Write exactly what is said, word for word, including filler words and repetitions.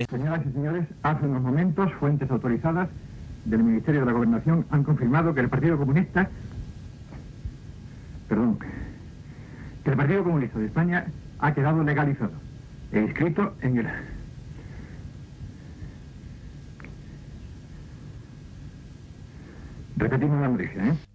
Señoras y señores, hace unos momentos fuentes autorizadas del Ministerio de la Gobernación han confirmado que el Partido Comunista, perdón, que el Partido Comunista de España ha quedado legalizado e inscrito en el... Repetimos la noticia, ¿eh?